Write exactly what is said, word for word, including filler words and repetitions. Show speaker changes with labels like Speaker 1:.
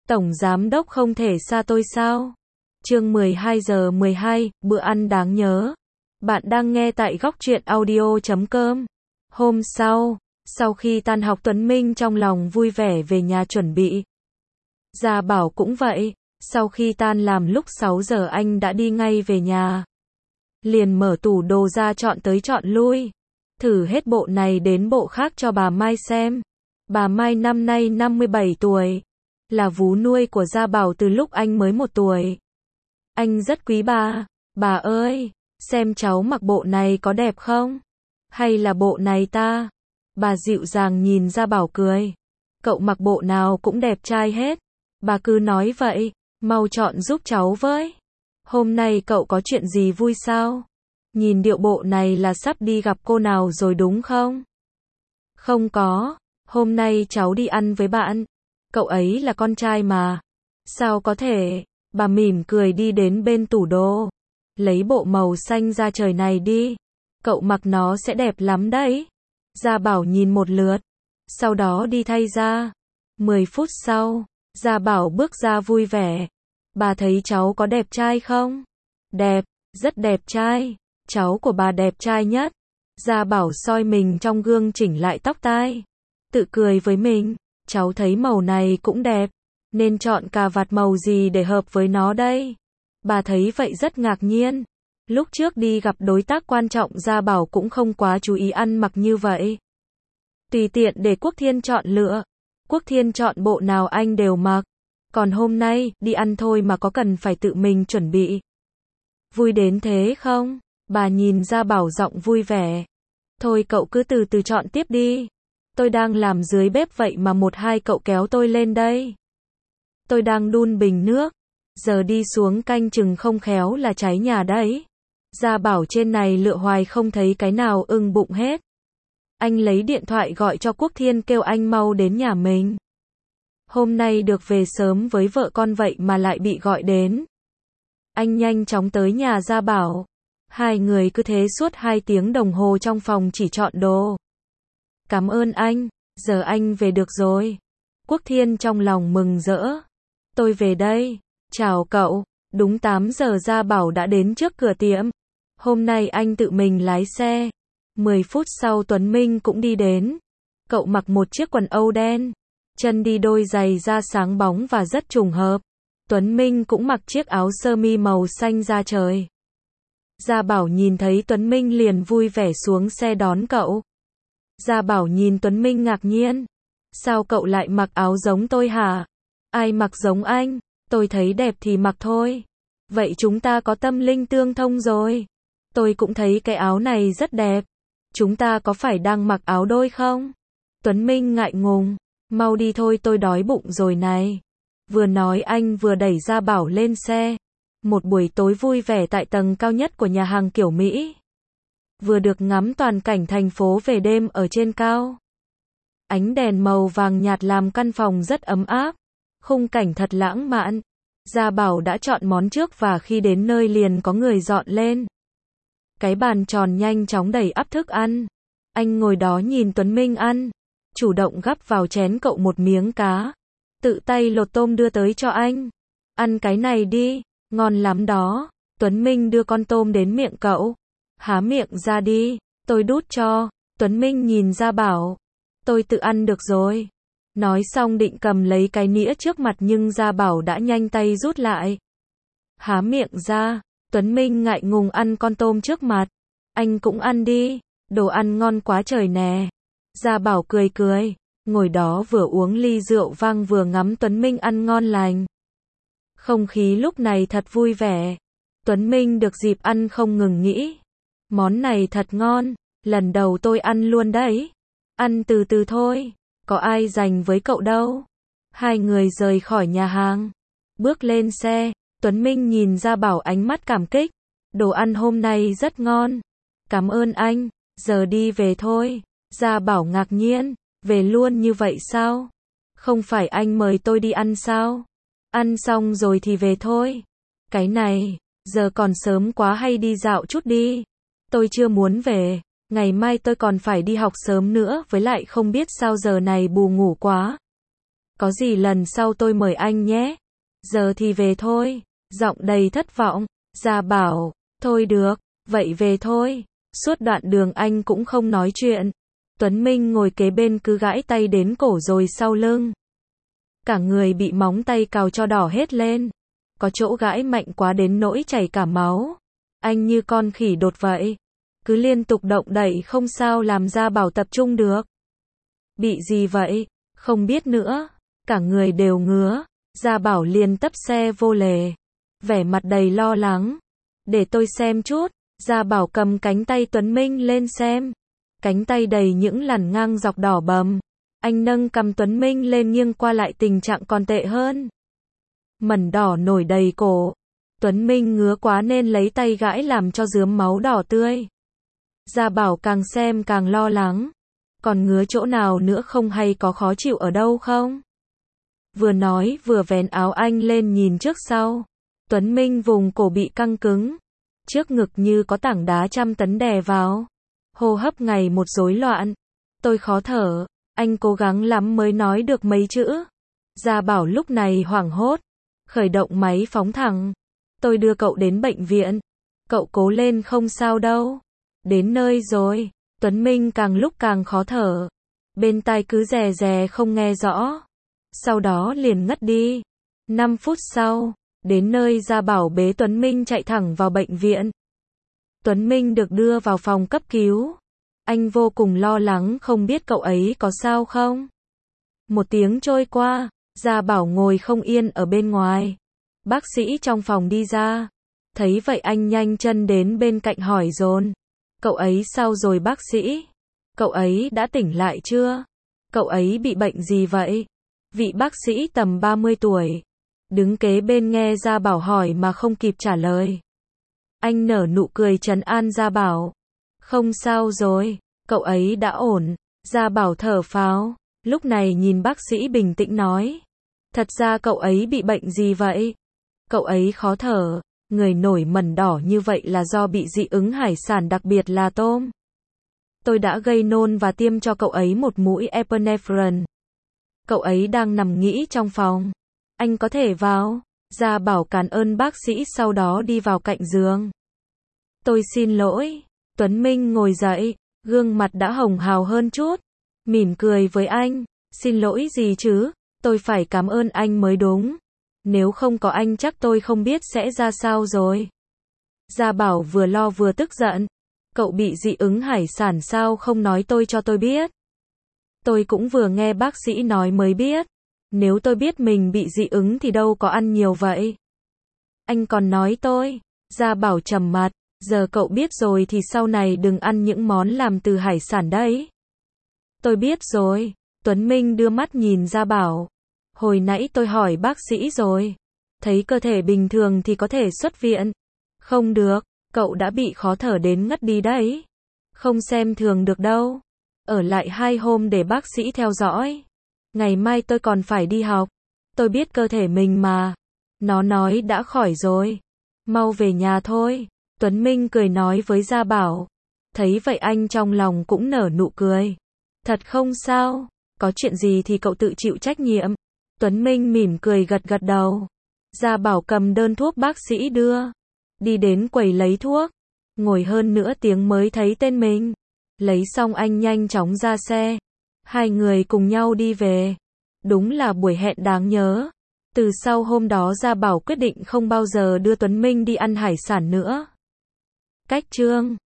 Speaker 1: Tổng giám đốc không thể xa tôi sao? Chương mười hai giờ mười hai, bữa ăn đáng nhớ. Bạn đang nghe tại góc truyện audio chấm com. Hôm sau, sau khi tan học Tuấn Minh trong lòng vui vẻ về nhà chuẩn bị. Gia Bảo cũng vậy, sau khi tan làm lúc sáu giờ anh đã đi ngay về nhà. Liền mở tủ đồ ra chọn tới chọn lui. Thử hết bộ này đến bộ khác cho bà Mai xem. Bà Mai năm nay năm mươi bảy tuổi. Là vú nuôi của Gia Bảo từ lúc anh mới một tuổi. Anh rất quý bà. Bà ơi, xem cháu mặc bộ này có đẹp không? Hay là bộ này ta? Bà dịu dàng nhìn Gia Bảo cười. Cậu mặc bộ nào cũng đẹp trai hết. Bà cứ nói vậy, mau chọn giúp cháu với. Hôm nay cậu có chuyện gì vui sao? Nhìn điệu bộ này là sắp đi gặp cô nào rồi đúng không? Không có, hôm nay cháu đi ăn với bạn. Cậu ấy là con trai mà. Sao có thể? Bà mỉm cười đi đến bên tủ đồ. Lấy bộ màu xanh da trời này đi. Cậu mặc nó sẽ đẹp lắm đấy. Gia Bảo nhìn một lượt. Sau đó đi thay ra. Mười phút sau, Gia Bảo bước ra vui vẻ. Bà thấy cháu có đẹp trai không? Đẹp, rất đẹp trai. Cháu của bà đẹp trai nhất. Gia Bảo soi mình trong gương chỉnh lại tóc tai. Tự cười với mình. Cháu thấy màu này cũng đẹp. Nên chọn cà vạt màu gì để hợp với nó đây? Bà thấy vậy rất ngạc nhiên. Lúc trước đi gặp đối tác quan trọng Gia Bảo cũng không quá chú ý ăn mặc như vậy. Tùy tiện để Quốc Thiên chọn lựa. Quốc Thiên chọn bộ nào anh đều mặc. Còn hôm nay, đi ăn thôi mà có cần phải tự mình chuẩn bị. Vui đến thế không? Bà nhìn Gia Bảo giọng vui vẻ. Thôi cậu cứ từ từ chọn tiếp đi. Tôi đang làm dưới bếp vậy mà một hai cậu kéo tôi lên đây. Tôi đang đun bình nước. Giờ đi xuống canh chừng không khéo là cháy nhà đấy. Gia Bảo trên này lựa hoài không thấy cái nào ưng bụng hết. Anh lấy điện thoại gọi cho Quốc Thiên kêu anh mau đến nhà mình. Hôm nay được về sớm với vợ con vậy mà lại bị gọi đến. Anh nhanh chóng tới nhà Gia Bảo. Hai người cứ thế suốt hai tiếng đồng hồ trong phòng chỉ chọn đồ. Cảm ơn anh, giờ anh về được rồi. Quốc Thiên trong lòng mừng rỡ. Tôi về đây. Chào cậu. Đúng tám giờ Gia Bảo đã đến trước cửa tiệm. Hôm nay anh tự mình lái xe. Mười phút sau Tuấn Minh cũng đi đến. Cậu mặc một chiếc quần âu đen. Chân đi đôi giày da sáng bóng và rất trùng hợp. Tuấn Minh cũng mặc chiếc áo sơ mi màu xanh da trời. Gia Bảo nhìn thấy Tuấn Minh liền vui vẻ xuống xe đón cậu. Gia Bảo nhìn Tuấn Minh ngạc nhiên. Sao cậu lại mặc áo giống tôi hả? Ai mặc giống anh? Tôi thấy đẹp thì mặc thôi. Vậy chúng ta có tâm linh tương thông rồi. Tôi cũng thấy cái áo này rất đẹp. Chúng ta có phải đang mặc áo đôi không? Tuấn Minh ngại ngùng. Mau đi thôi tôi đói bụng rồi này. Vừa nói anh vừa đẩy Gia Bảo lên xe. Một buổi tối vui vẻ tại tầng cao nhất của nhà hàng kiểu Mỹ. Vừa được ngắm toàn cảnh thành phố về đêm ở trên cao. Ánh đèn màu vàng nhạt làm căn phòng rất ấm áp. Khung cảnh thật lãng mạn. Gia Bảo đã chọn món trước và khi đến nơi liền có người dọn lên. Cái bàn tròn nhanh chóng đầy ắp thức ăn. Anh ngồi đó nhìn Tuấn Minh ăn. Chủ động gắp vào chén cậu một miếng cá. Tự tay lột tôm đưa tới cho anh. Ăn cái này đi, ngon lắm đó. Tuấn Minh đưa con tôm đến miệng cậu. Há miệng ra đi, tôi đút cho. Tuấn Minh nhìn Gia Bảo. Tôi tự ăn được rồi. Nói xong định cầm lấy cái nĩa trước mặt nhưng Gia Bảo đã nhanh tay rút lại. Há miệng ra, Tuấn Minh ngại ngùng ăn con tôm trước mặt. Anh cũng ăn đi, đồ ăn ngon quá trời nè. Gia Bảo cười cười, ngồi đó vừa uống ly rượu vang vừa ngắm Tuấn Minh ăn ngon lành. Không khí lúc này thật vui vẻ. Tuấn Minh được dịp ăn không ngừng nghĩ. Món này thật ngon, lần đầu tôi ăn luôn đấy. Ăn từ từ thôi, có ai giành với cậu đâu. Hai người rời khỏi nhà hàng. Bước lên xe, Tuấn Minh nhìn Gia Bảo ánh mắt cảm kích. Đồ ăn hôm nay rất ngon. Cảm ơn anh, giờ đi về thôi. Gia Bảo ngạc nhiên, về luôn như vậy sao? Không phải anh mời tôi đi ăn sao? Ăn xong rồi thì về thôi. Cái này, giờ còn sớm quá hay đi dạo chút đi. Tôi chưa muốn về, ngày mai tôi còn phải đi học sớm nữa với lại không biết sao giờ này bù ngủ quá. Có gì lần sau tôi mời anh nhé. Giờ thì về thôi. Giọng đầy thất vọng. Gia Bảo, thôi được, vậy về thôi. Suốt đoạn đường anh cũng không nói chuyện. Tuấn Minh ngồi kế bên cứ gãi tay đến cổ rồi sau lưng. Cả người bị móng tay cào cho đỏ hết lên. Có chỗ gãi mạnh quá đến nỗi chảy cả máu. Anh như con khỉ đột vậy. Cứ liên tục động đậy không sao làm Gia Bảo tập trung được. Bị gì vậy? Không biết nữa. Cả người đều ngứa. Gia Bảo liền tấp xe vô lề. Vẻ mặt đầy lo lắng. Để tôi xem chút. Gia Bảo cầm cánh tay Tuấn Minh lên xem. Cánh tay đầy những lằn ngang dọc đỏ bầm. Anh nâng cầm Tuấn Minh lên nghiêng qua lại tình trạng còn tệ hơn. Mẩn đỏ nổi đầy cổ. Tuấn Minh ngứa quá nên lấy tay gãi làm cho rướm máu đỏ tươi. Gia Bảo càng xem càng lo lắng. Còn ngứa chỗ nào nữa không hay có khó chịu ở đâu không? Vừa nói vừa vén áo anh lên nhìn trước sau. Tuấn Minh vùng cổ bị căng cứng. Trước ngực như có tảng đá trăm tấn đè vào. Hô hấp ngày một rối loạn. Tôi khó thở. Anh cố gắng lắm mới nói được mấy chữ. Gia Bảo lúc này hoảng hốt. Khởi động máy phóng thẳng. Tôi đưa cậu đến bệnh viện. Cậu cố lên không sao đâu. Đến nơi rồi. Tuấn Minh càng lúc càng khó thở. Bên tai cứ rè rè không nghe rõ. Sau đó liền ngất đi. năm phút sau. Đến nơi Gia Bảo bế Tuấn Minh chạy thẳng vào bệnh viện. Tuấn Minh được đưa vào phòng cấp cứu. Anh vô cùng lo lắng không biết cậu ấy có sao không. Một tiếng trôi qua. Gia Bảo ngồi không yên ở bên ngoài. Bác sĩ trong phòng đi ra. Thấy vậy anh nhanh chân đến bên cạnh hỏi dồn. Cậu ấy sao rồi bác sĩ? Cậu ấy đã tỉnh lại chưa? Cậu ấy bị bệnh gì vậy? Vị bác sĩ tầm ba mươi tuổi. Đứng kế bên nghe Gia Bảo hỏi mà không kịp trả lời. Anh nở nụ cười trấn an Gia Bảo. Không sao rồi, cậu ấy đã ổn. Gia Bảo thở phào. Lúc này nhìn bác sĩ bình tĩnh nói. Thật ra cậu ấy bị bệnh gì vậy? Cậu ấy khó thở. Người nổi mẩn đỏ như vậy là do bị dị ứng hải sản đặc biệt là tôm. Tôi đã gây nôn và tiêm cho cậu ấy một mũi epinephrine. Cậu ấy đang nằm nghỉ trong phòng. Anh có thể vào. Gia Bảo cảm ơn bác sĩ sau đó đi vào cạnh giường. Tôi xin lỗi. Tuấn Minh ngồi dậy, gương mặt đã hồng hào hơn chút. Mỉm cười với anh. Xin lỗi gì chứ? Tôi phải cảm ơn anh mới đúng. Nếu không có anh chắc tôi không biết sẽ ra sao rồi. Gia Bảo vừa lo vừa tức giận. Cậu bị dị ứng hải sản sao không nói tôi cho tôi biết. Tôi cũng vừa nghe bác sĩ nói mới biết. Nếu tôi biết mình bị dị ứng thì đâu có ăn nhiều vậy. Anh còn nói tôi. Gia Bảo trầm mặt. Giờ cậu biết rồi thì sau này đừng ăn những món làm từ hải sản đấy. Tôi biết rồi. Tuấn Minh đưa mắt nhìn Gia Bảo. Hồi nãy tôi hỏi bác sĩ rồi. Thấy cơ thể bình thường thì có thể xuất viện. Không được, cậu đã bị khó thở đến ngất đi đấy. Không xem thường được đâu. Ở lại hai hôm để bác sĩ theo dõi. Ngày mai tôi còn phải đi học. Tôi biết cơ thể mình mà. Nó nói đã khỏi rồi. Mau về nhà thôi. Tuấn Minh cười nói với Gia Bảo. Thấy vậy anh trong lòng cũng nở nụ cười. Thật không sao. Có chuyện gì thì cậu tự chịu trách nhiệm. Tuấn Minh mỉm cười gật gật đầu. Gia Bảo cầm đơn thuốc bác sĩ đưa. Đi đến quầy lấy thuốc. Ngồi hơn nửa tiếng mới thấy tên mình. Lấy xong anh nhanh chóng ra xe. Hai người cùng nhau đi về. Đúng là buổi hẹn đáng nhớ. Từ sau hôm đó Gia Bảo quyết định không bao giờ đưa Tuấn Minh đi ăn hải sản nữa. Cách chương